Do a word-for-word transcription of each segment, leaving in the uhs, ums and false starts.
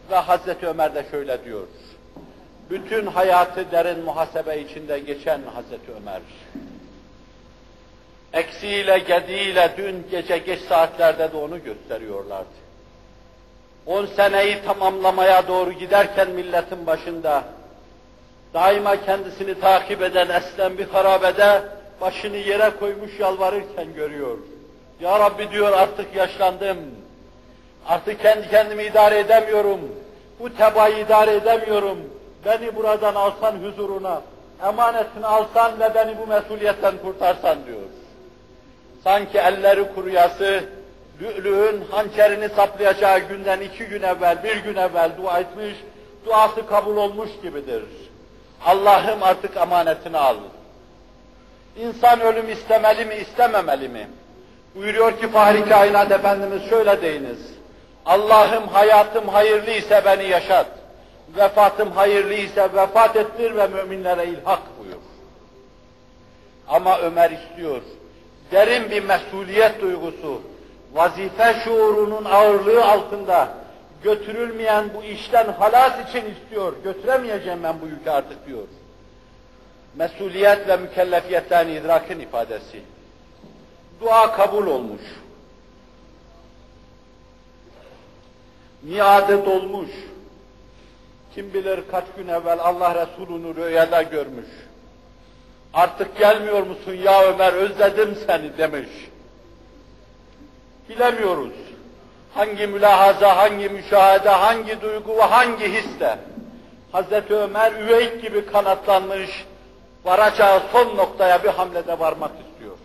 Ve Hazreti Ömer de şöyle diyor. Bütün hayatı derin muhasebe içinde geçen Hazreti Ömer. Eksiğiyle, gediğiyle dün gece geç saatlerde de onu gösteriyorlardı. On seneyi tamamlamaya doğru giderken milletin başında, daima kendisini takip eden Eslem bir harabede başını yere koymuş yalvarırken görüyor. Ya Rabbi diyor, artık yaşlandım. Artık kendi kendimi idare edemiyorum. Bu tebaayı idare edemiyorum. Beni buradan alsan huzuruna, emanetini alsan ve beni bu mesuliyetten kurtarsan diyor. Sanki elleri kuruyası, lü'lü'ün hançerini saplayacağı günden iki gün evvel, bir gün evvel dua etmiş, duası kabul olmuş gibidir. Allah'ım artık amanetini al. İnsan ölüm istemeli mi, istememeli mi? Buyuruyor ki Fahri Kainat Efendimiz, şöyle deyiniz. Allah'ım hayatım hayırlı ise beni yaşat. Vefatım hayırlı ise vefat ettir ve müminlere ilhak buyur. Ama Ömer istiyor. Derin bir mesuliyet duygusu, vazife şuurunun ağırlığı altında götürülmeyen bu işten halas için istiyor. Götüremeyeceğim ben bu yükü artık diyor. Mesuliyet ve mükellefiyetten idrakın ifadesi. Dua kabul olmuş. Miadı dolmuş. Kim bilir kaç gün evvel Allah Resulü'nü rüyada görmüş. Artık gelmiyor musun ya Ömer, özledim seni demiş. Bilemiyoruz. Hangi mülahaza, hangi müşahede, hangi duygu ve hangi hisle Hazreti Ömer üveyk gibi kanatlanmış, varacağı son noktaya bir hamlede varmak istiyor.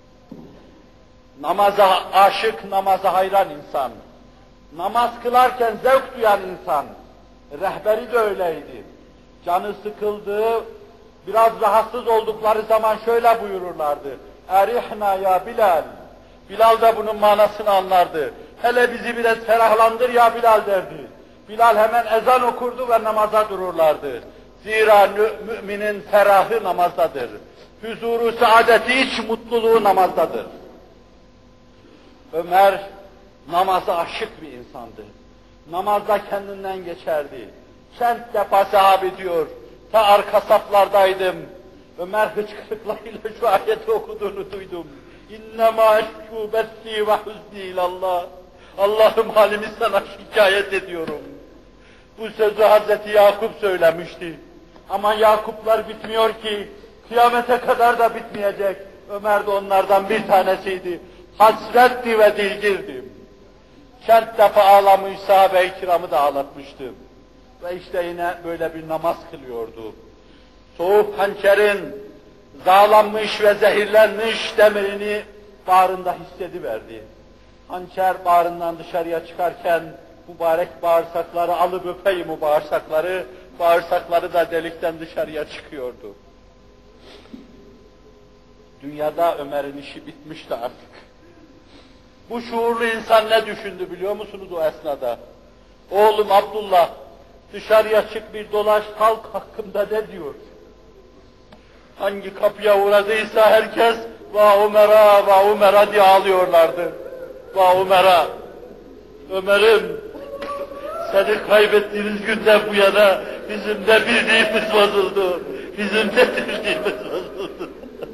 Namaza aşık, namaza hayran insan, namaz kılarken zevk duyan insan, rehberi de öyleydi. Canı sıkıldığı, biraz rahatsız oldukları zaman şöyle buyururlardı. Erihna ya Bilal. Bilal da bunun manasını anlardı. Hele bizi biraz ferahlandır ya Bilal derdi. Bilal hemen ezan okurdu ve namaza dururlardı. Zira müminin ferahı namazdadır. Huzuru, saadeti, iç mutluluğu namazdadır. Ömer namaza aşık bir insandı. Namazda kendinden geçerdi. Kent defa sahabi diyor, ta arka saflardaydım. Ömer hıçkırıklarıyla şu ayeti okuduğunu duydum. İnnemâ eşkû besî ve huznî ilallah. Allah'ım halimi sana şikayet ediyorum. Bu sözü Hazreti Yakup söylemişti. Ama Yakuplar bitmiyor ki, kıyamete kadar da bitmeyecek. Ömer de onlardan bir tanesiydi. Hasretti ve dilgirdi. Kent defa ağlamış, sahabe-i kiramı da ağlatmıştı. Ve işte yine böyle bir namaz kılıyordu. Soğuk hançerin zağlanmış ve zehirlenmiş demirini bağrında hissediverdi. Hançer bağrından dışarıya çıkarken mübarek bağırsakları alıp öpeyim o bağırsakları, bağırsakları da delikten dışarıya çıkıyordu. Dünyada Ömer'in işi bitmişti artık. Bu şuurlu insan ne düşündü biliyor musunuz o esnada? Oğlum Abdullah, dışarıya çık bir dolaş, halk hakkında ne diyor? Hangi kapıya uğradıysa herkes va Ömer'a, va Ömer'a diye ağlıyorlardı. Va Ömer'a. Ömer'im, seni kaybettiğimiz günden bu yana bizim de birliğimiz bozuldu. Bizim de birliğimiz bozuldu.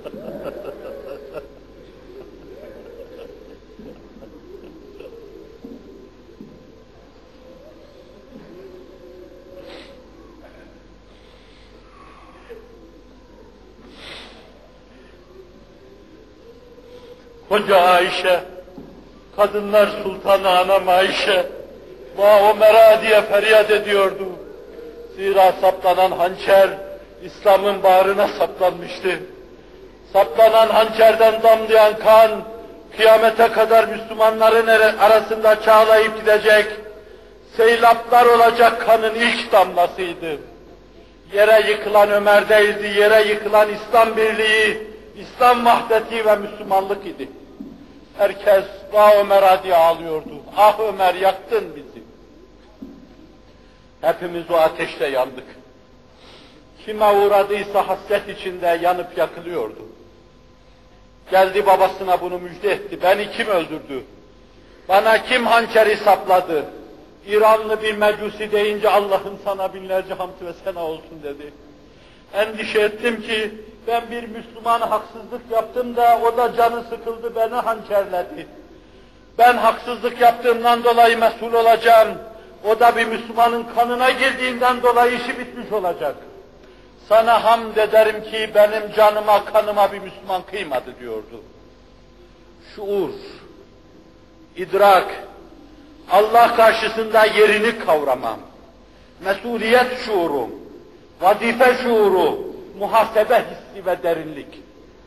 Koca Ayşe, kadınlar sultanı anam Ayşe, va Ömer'a diye feryat ediyordu. Zira saplanan hançer, İslam'ın bağrına saplanmıştı. Saplanan hançerden damlayan kan, kıyamete kadar Müslümanların arasında çağlayıp gidecek, seylaplar olacak kanın ilk damlasıydı. Yere yıkılan Ömer değildi, yere yıkılan İslam birliği, İslam vahdeti ve Müslümanlık idi. Herkes va Ömer'a diye ağlıyordu. Ah Ömer, yaktın bizi. Hepimiz o ateşte yandık. Kime uğradıysa hasret içinde yanıp yakılıyordu. Geldi babasına bunu müjde etti. Beni kim öldürdü? Bana kim hançeri sapladı? İranlı bir mecusi deyince Allah'ın sana binlerce hamd ve sena olsun dedi. Endişe ettim ki ben bir Müslümana haksızlık yaptım da o da canı sıkıldı, beni hançerledi. Ben haksızlık yaptığımdan dolayı mesul olacağım. O da bir Müslümanın kanına girdiğinden dolayı işi bitmiş olacak. Sana hamd ederim ki benim canıma, kanıma bir Müslüman kıymadı diyordu. Şuur, idrak, Allah karşısında yerini kavramam, mesuliyet şuuru, vazife şuuru, muhasebe hissi ve derinlik.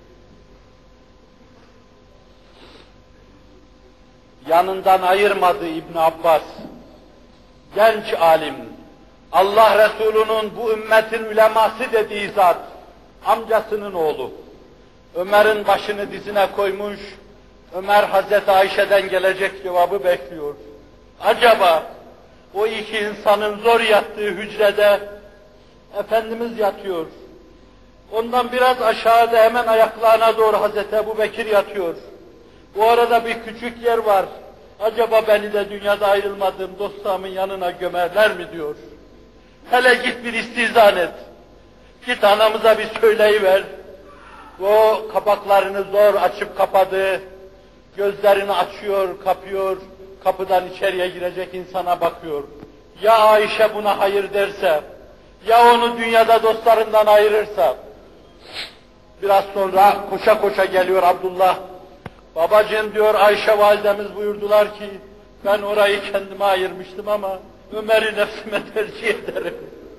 Yanından ayırmadı İbn Abbas, genç alim, Allah Resulü'nün bu ümmetin uleması dediği zat, amcasının oğlu. Ömer'in başını dizine koymuş, Ömer Hazreti Ayşe'den gelecek cevabı bekliyor. Acaba o iki insanın zor yattığı hücrede Efendimiz yatıyor. Ondan biraz aşağıda hemen ayaklarına doğru Hazreti Ebubekir yatıyor. Bu arada bir küçük yer var. Acaba beni de dünyada ayrılmadığım dostlarımın yanına gömerler mi diyor. Hele git bir istizan et. Git anamıza bir söyleyiver. O kapaklarını zor açıp kapadı. Gözlerini açıyor, kapıyor. Kapıdan içeriye girecek insana bakıyor. Ya Ayşe buna hayır derse, ya onu dünyada dostlarından ayırırsa. Biraz sonra koşa koşa geliyor Abdullah. Babacığım diyor, Ayşe validemiz buyurdular ki, ben orayı kendime ayırmıştım ama Ömer'i nefsime tercih ederim.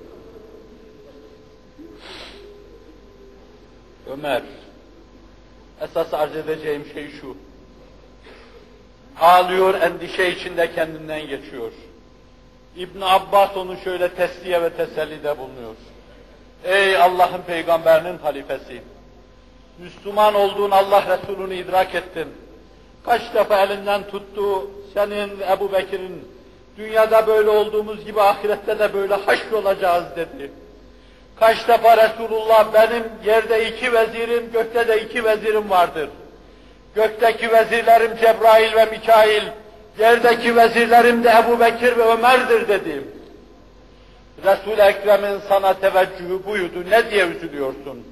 Ömer, esas arz edeceğim şey şu. Ağlıyor, endişe içinde kendinden geçiyor. İbn Abbas onu şöyle tesliye ve tesellide bulunuyor. Ey Allah'ın peygamberinin halifesi! Müslüman olduğun Allah Resulü'nü idrak ettin. Kaç defa elinden tuttu senin Ebu Bekir'in, dünyada böyle olduğumuz gibi ahirette de böyle haşrolacağız dedi. Kaç defa Resulullah benim yerde iki vezirim, gökte de iki vezirim vardır. Gökteki vezirlerim Cebrail ve Mikail, yerdeki vezirlerim de Ebu Bekir ve Ömer'dir dedim. Resul-i Ekrem'in sana teveccühü buydu, ne diye üzülüyorsun?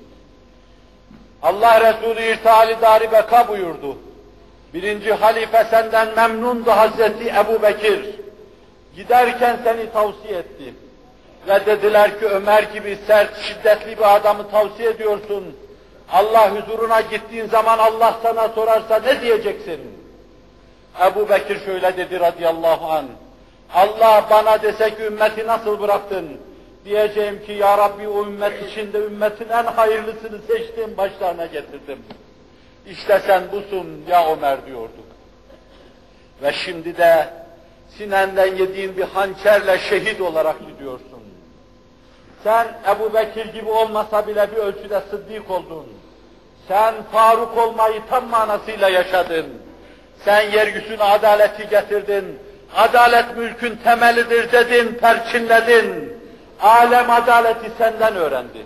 Allah Resulü irtihali dar-ı beka buyurdu. Birinci halife senden memnundu Hazreti Ebu Bekir. Giderken seni tavsiye etti. Ve dediler ki Ömer gibi sert, şiddetli bir adamı tavsiye ediyorsun. Allah huzuruna gittiğin zaman Allah sana sorarsa ne diyeceksin? Ebu Bekir şöyle dedi radıyallahu anh. Allah bana dese ki ümmeti nasıl bıraktın? Diyeceğim ki ya Rabbi o ümmet içinde ümmetin en hayırlısını seçtim, başlarına getirdim. İşte sen busun ya Ömer diyorduk. Ve şimdi de sinenden yediğin bir hançerle şehit olarak gidiyorsun. Sen Ebu Bekir gibi olmasa bile bir ölçüde sıddık oldun. Sen Faruk olmayı tam manasıyla yaşadın. Sen yeryüzüne adaleti getirdin. Adalet mülkün temelidir dedin, perçinledin. Alem adaleti senden öğrendi.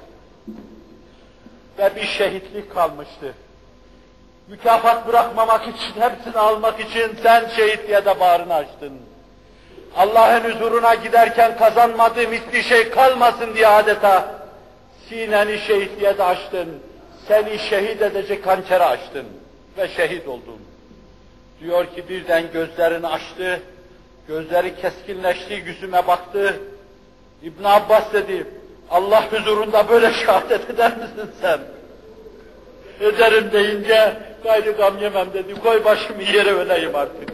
Ve bir şehitlik kalmıştı. Mükafat bırakmamak için, hepsini almak için sen şehitliğe de bağrını açtın. Allah'ın huzuruna giderken kazanmadığım hiçbir şey kalmasın diye adeta sineni şehitliğe de açtın. Seni şehit edecek hançeri açtın ve şehit oldun. Diyor ki birden gözlerini açtı, gözleri keskinleşti, yüzüme baktı. İbn Abbas dedi, Allah huzurunda böyle şehadet eder misin sen? Ederim deyince, gayrı gam yemem dedi, koy başımı yere öleyim artık.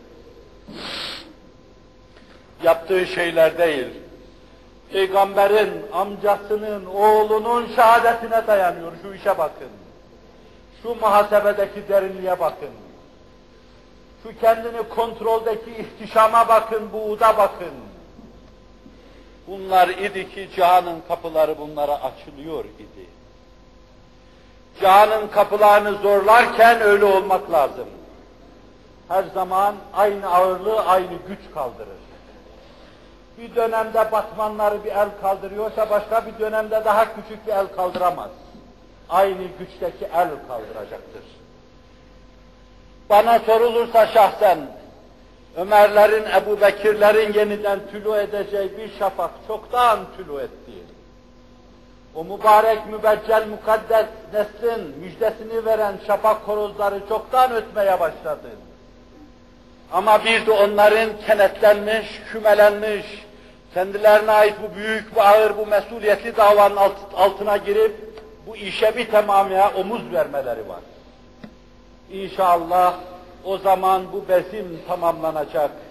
Yaptığı şeyler değil, Peygamberin, amcasının, oğlunun şehadetine dayanıyor, şu işe bakın. Şu muhasebedeki derinliğe bakın. Şu kendini kontroldeki ihtişama bakın, buğda bakın. Bunlar idi ki cihanın kapıları bunlara açılıyor idi. Cihanın kapılarını zorlarken öyle olmak lazım. Her zaman aynı ağırlığı, aynı güç kaldırır. Bir dönemde batmanları bir el kaldırıyorsa başka bir dönemde daha küçük bir el kaldıramaz. Aynı güçteki el kaldıracaktır. Bana sorulursa şahsen, Ömerlerin, Ebu Bekirlerin yeniden tülü edeceği bir şafak çoktan tülü etti. O mübarek, mübeccel, mukaddes neslin müjdesini veren şafak horozları çoktan ötmeye başladı. Ama bir de onların kenetlenmiş, kümelenmiş, kendilerine ait bu büyük, bu ağır, bu mesuliyetli davanın alt, altına girip bu işe bir tamamıya omuz vermeleri var. İnşallah o zaman bu bezim tamamlanacak.